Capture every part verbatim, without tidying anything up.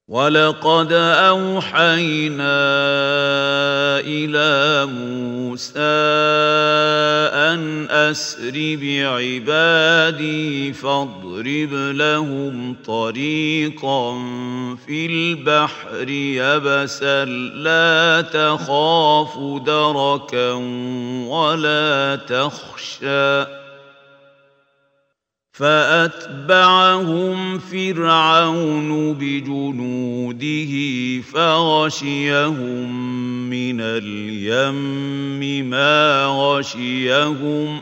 وَلَقَدْ أَوْحَيْنَا إِلَىٰ مُوسَىٰ أَنْ أَسْرِ بِعِبَادِي فَاضْرِبْ لَهُمْ طَرِيقًا فِي الْبَحْرِ يَبَسًا لَّا تَخَافُ دَرَكًا وَلَا تَخْشَىٰ فَأَتْبَعَهُمْ فِرْعَوْنُ بِجُنُودِهِ فَغَشِيَهُم مِّنَ الْيَمِّ مَا غَشِيَهُمْ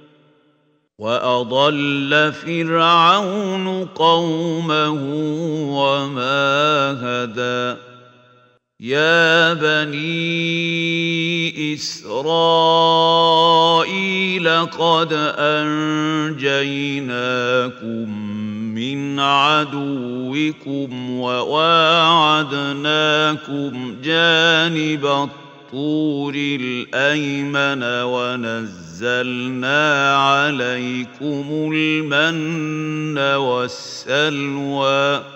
وَأَضَلَّ فِرْعَوْنُ قَوْمَهُ وَمَا هَدَىٰ يَا بَنِي إِسْرَائِيلَ قَدْ أَنجَيْنَاكُم مِّنْ عَدُوِّكُمْ وَوَاعَدْنَاكُمْ جَانِبَ الطُّورِ الْأَيْمَنَ وَنَزَّلْنَا عَلَيْكُمُ الْمَنَّ وَالسَّلْوَىٰ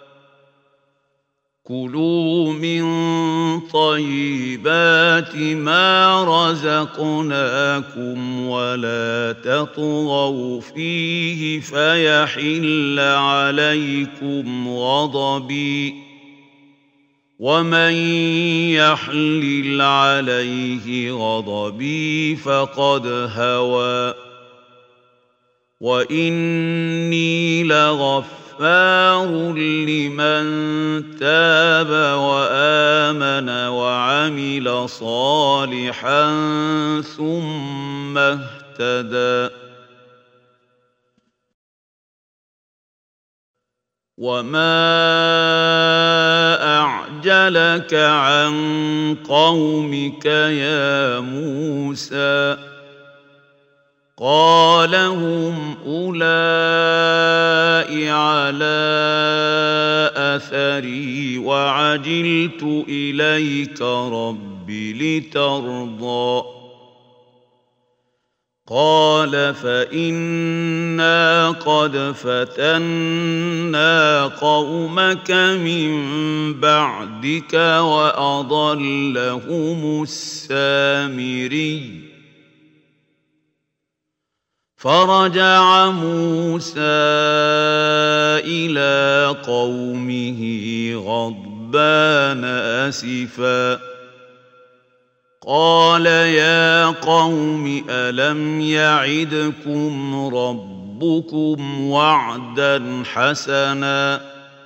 كُلُوا مِن طَيِّبَاتِ مَا رَزَقْنَاكُمْ وَلَا تَطْغَوْا فِيهِ فَيَحِلَّ عَلَيْكُمْ غَضَبِي وَمَن يَحْلِلْ عَلَيْهِ غَضَبِي فَقَدْ هَوَىٰ وَإِنِّي لَغَفَّارٌ غَفَّارٌ لِّمَن تَابَ وَآمَنَ وَعَمِلَ صَالِحًا ثُمَّ اهْتَدَىٰ وَمَا أَعْجَلَكَ عَن قَوْمِكَ يَا مُوسَىٰ قَالَ هُمْ أُولَاءِ عَلَىٰ أَثَرِي وَعَجِلْتُ إِلَيْكَ رَبِّ لِتَرْضَىٰ قَالَ فَإِنَّا قَدْ فَتَنَّا قَوْمَكَ مِن بَعْدِكَ وَأَضَلَّهُمُ السَّامِرِيُّ فَرَجَعَ مُوسَىٰ إِلَىٰ قَوْمِهِ غَضْبَانَ أَسِفًا قَالَ يَا قَوْمِ أَلَمْ يَعِدْكُمْ رَبُّكُمْ وَعْدًا حَسَنًا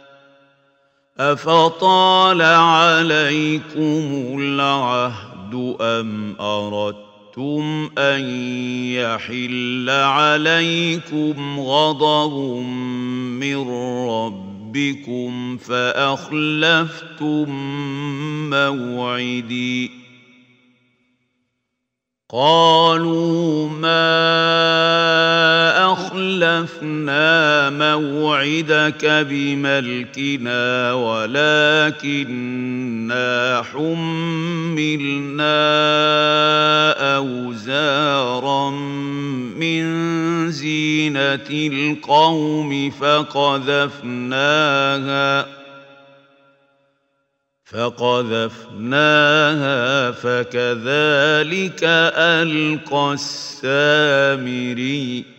أَفَطَالَ عَلَيْكُمُ الْعَهْدُ أَمْ أَرَدتُّمْ أَن يَحِلَّ عَلَيْكُمْ غَضَبٌ مِّن رَّبِّكُمْ فَأَخْلَفْتُم مَّوْعِدِي قَالُوا مَا أَخْلَفْنَا مَوْعِدَكَ بِمَلْكِنَا وَلَٰكِنَّا حُمِّلْنَا أَوْزَارًا مِّن زِينَةِ الْقَوْمِ فَقَذَفْنَاهَا فَقَذَفْنَاهَا فَكَذَٰلِكَ أَلْقَى السَّامِرِيُّ